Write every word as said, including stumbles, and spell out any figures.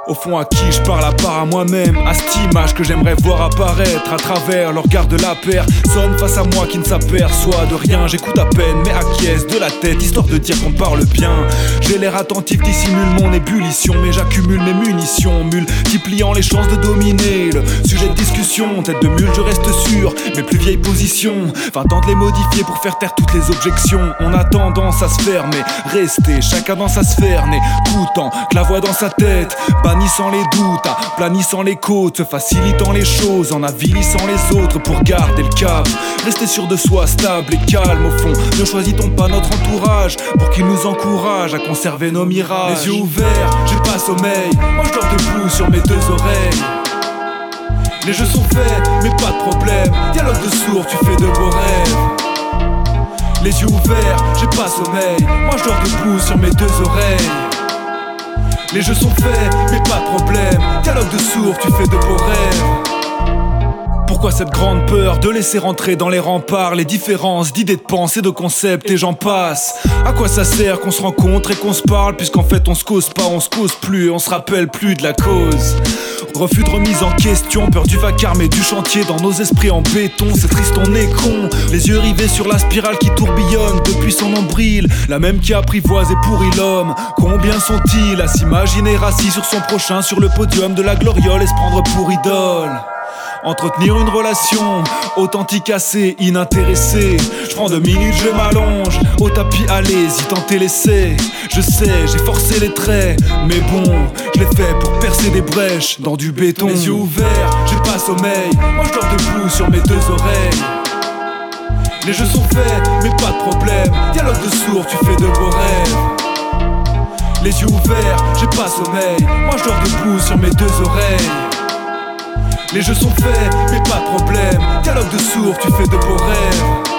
Au fond à qui je parle à part à moi-même, à cette image que j'aimerais voir apparaître à travers le regard de la personne face à moi qui ne s'aperçoit de rien. J'écoute à peine mais acquiesce de la tête histoire de dire qu'on parle bien. J'ai l'air attentif, dissimule mon ébullition, mais j'accumule mes munitions, multipliant les chances de dominer le sujet de discussion. Tête de mule je reste sûr, mes plus vieilles positions, vingt ans de les modifier pour faire taire toutes les objections. On a tendance à se fermer, rester chacun dans sa sphère, n'écoutant que la voix dans sa tête, bannissant les doutes, aplanissant les côtes, facilitant les choses, en avilissant les autres pour garder le cap. Rester sûr de soi, stable et calme au fond. Ne choisit-on pas notre entourage pour qu'il nous encourage à conserver nos mirages? Les yeux ouverts, j'ai pas sommeil, moi je dors debout sur mes deux oreilles. Les jeux sont faits, mais pas de problème, dialogue de sourds, tu fais de beaux rêves. Les yeux ouverts, j'ai pas sommeil, moi je dors debout sur mes deux oreilles. Les jeux sont faits, mais pas de problème, dialogue de sourds, tu fais de beaux rêves. Pourquoi cette grande peur de laisser rentrer dans les remparts les différences d'idées, de pensées, de concepts et j'en passe? À quoi ça sert qu'on se rencontre et qu'on se parle, puisqu'en fait on se cause pas, on se cause plus et on se rappelle plus de la cause? Refus de remise en question, peur du vacarme et du chantier dans nos esprits en béton. C'est triste, on est con, les yeux rivés sur la spirale qui tourbillonne depuis son nombril, la même qui apprivoise et pourrit l'homme. Combien sont-ils à s'imaginer assis sur son prochain, sur le podium de la gloriole et se prendre pour idole? Entretenir une relation authentique, assez inintéressée. Je prends deux minutes, je m'allonge au tapis, allez-y, tentez l'essai. Je sais, j'ai forcé les traits, mais bon, je l'ai fait pour percer des brèches dans du béton. Les yeux ouverts, j'ai pas sommeil, moi je dors debout sur mes deux oreilles. Les jeux sont faits, mais pas de problème, dialogue de sourds, tu fais de beaux rêves. Les yeux ouverts, j'ai pas sommeil, moi je dors debout sur mes deux oreilles. Les jeux sont faits, mais pas de problème, dialogue de sourds, tu fais de beaux rêves.